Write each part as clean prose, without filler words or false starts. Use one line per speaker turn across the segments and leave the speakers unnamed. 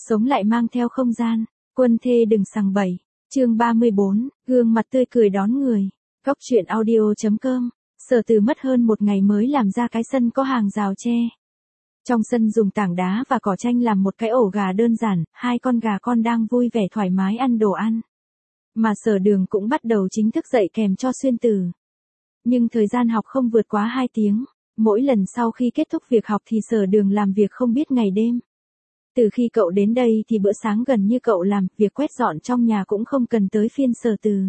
Sống lại mang theo không gian, quân thê đừng sằng bậy. Chương 34, gương mặt tươi cười đón người. Góc truyện audio.com. Sở Từ mất hơn một ngày mới làm ra cái sân có hàng rào tre. Trong sân dùng tảng đá và cỏ tranh làm một cái ổ gà đơn giản, hai con gà con đang vui vẻ thoải mái ăn đồ ăn. Mà Sở Đường cũng bắt đầu chính thức dạy kèm cho Xuyên Từ. Nhưng thời gian học không vượt quá 2 tiếng. Mỗi lần sau khi kết thúc việc học thì Sở Đường làm việc không biết ngày đêm. Từ khi cậu đến đây thì bữa sáng gần như cậu làm, việc quét dọn trong nhà cũng không cần tới phiên Sở Từ.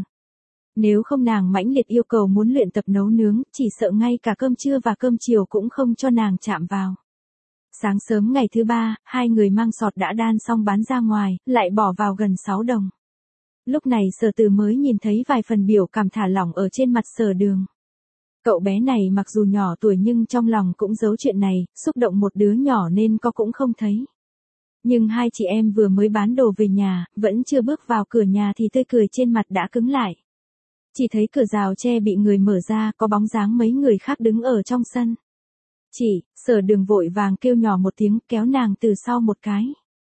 Nếu không nàng mãnh liệt yêu cầu muốn luyện tập nấu nướng, chỉ sợ ngay cả cơm trưa và cơm chiều cũng không cho nàng chạm vào. Sáng sớm ngày thứ 3, hai người mang sọt đã đan xong bán ra ngoài, lại bỏ vào gần 6 đồng. Lúc này Sở Từ mới nhìn thấy vài phần biểu cảm thả lỏng ở trên mặt Sở Đường. Cậu bé này mặc dù nhỏ tuổi nhưng trong lòng cũng giấu chuyện này, xúc động một đứa nhỏ nên có cũng không thấy. Nhưng hai chị em vừa mới bán đồ về nhà, vẫn chưa bước vào cửa nhà thì tươi cười trên mặt đã cứng lại. Chỉ thấy cửa rào tre bị người mở ra, có bóng dáng mấy người khác đứng ở trong sân. Chị, Sở Đường vội vàng kêu nhỏ một tiếng, kéo nàng từ sau một cái.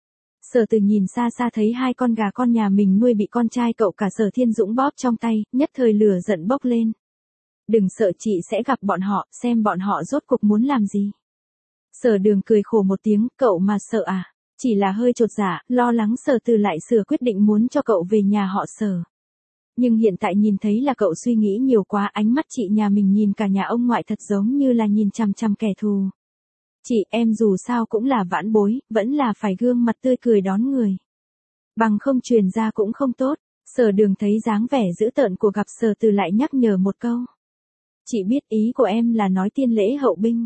Sở Từ nhìn xa xa thấy hai con gà con nhà mình nuôi bị con trai cậu cả Sở Thiên Dũng bóp trong tay, nhất thời lửa giận bốc lên. Đừng sợ, chị sẽ gặp bọn họ, xem bọn họ rốt cuộc muốn làm gì. Sở Đường cười khổ một tiếng, cậu mà sợ à? Chỉ là hơi chột dạ, lo lắng Sở Từ lại sửa quyết định muốn cho cậu về nhà họ Sở. Nhưng hiện tại nhìn thấy là cậu suy nghĩ nhiều quá, ánh mắt chị nhà mình nhìn cả nhà ông ngoại thật giống như là nhìn chằm chằm kẻ thù. Chị em dù sao cũng là vãn bối, vẫn là phải gương mặt tươi cười đón người. Bằng không truyền ra cũng không tốt. Sở Đường thấy dáng vẻ dữ tợn của gặp Sở Từ lại nhắc nhở một câu. Chị biết ý của em là nói tiên lễ hậu binh.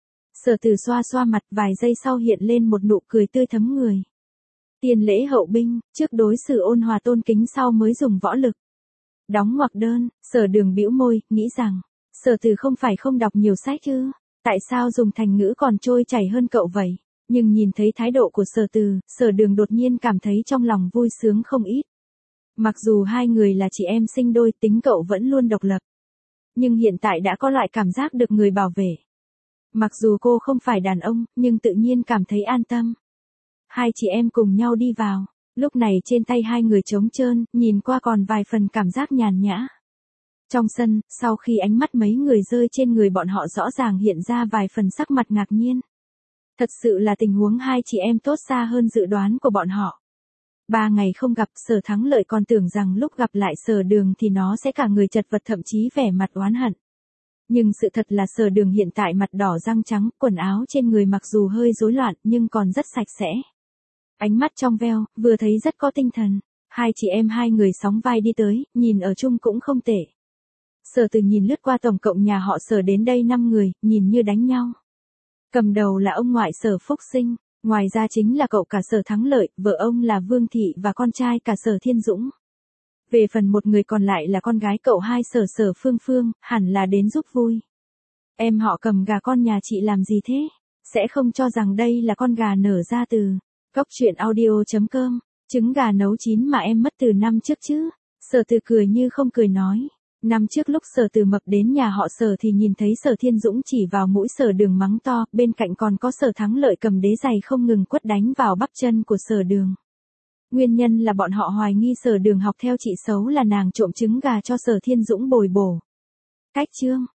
Sở Từ xoa xoa mặt, vài giây sau hiện lên một nụ cười tươi thấm người. Tiên lễ hậu binh, trước đối xử ôn hòa tôn kính, sau mới dùng võ lực. Đóng ngoặc đơn. Sở Đường bĩu môi, nghĩ rằng, Sở Từ không phải không đọc nhiều sách chứ, tại sao dùng thành ngữ còn trôi chảy hơn cậu vậy? Nhưng nhìn thấy thái độ của Sở Từ, Sở Đường đột nhiên cảm thấy trong lòng vui sướng không ít. Mặc dù hai người là chị em sinh đôi, tính cậu vẫn luôn độc lập. Nhưng hiện tại đã có loại cảm giác được người bảo vệ. Mặc dù cô không phải đàn ông, nhưng tự nhiên cảm thấy an tâm. Hai chị em cùng nhau đi vào. Lúc này trên tay hai người trống trơn, nhìn qua còn vài phần cảm giác nhàn nhã. Trong sân, sau khi ánh mắt mấy người rơi trên người bọn họ rõ ràng hiện ra vài phần sắc mặt ngạc nhiên. Thật sự là tình huống hai chị em tốt xa hơn dự đoán của bọn họ. 3 ngày không gặp, Sở Thắng Lợi còn tưởng rằng lúc gặp lại Sở Đường thì nó sẽ cả người chật vật, thậm chí vẻ mặt oán hận. Nhưng sự thật là Sở Đường hiện tại mặt đỏ răng trắng, quần áo trên người mặc dù hơi rối loạn nhưng còn rất sạch sẽ. Ánh mắt trong veo, vừa thấy rất có tinh thần. Hai chị em hai người sóng vai đi tới, nhìn ở chung cũng không tệ. Sở Từ nhìn lướt qua, tổng cộng nhà họ Sở đến đây 5 người, nhìn như đánh nhau. Cầm đầu là ông ngoại Sở Phúc Sinh, ngoài ra chính là cậu cả Sở Thắng Lợi, vợ ông là Vương Thị và con trai cả Sở Thiên Dũng. Về phần một người còn lại là con gái cậu hai Sở Phương Phương, hẳn là đến giúp vui. Em họ cầm gà con nhà chị làm gì thế? Sẽ không cho rằng đây là con gà nở ra từ Góc truyện audio.com, trứng gà nấu chín mà em mất từ năm trước chứ? Sở Từ cười như không cười nói. Năm trước lúc Sở Từ mập đến nhà họ Sở thì nhìn thấy Sở Thiên Dũng chỉ vào mũi Sở Đường mắng to, bên cạnh còn có Sở Thắng Lợi cầm đế giày không ngừng quất đánh vào bắp chân của Sở Đường. Nguyên nhân là bọn họ hoài nghi Sở Đường học theo chị xấu là nàng trộm trứng gà cho Sở Thiên Dũng bồi bổ. Cách chương.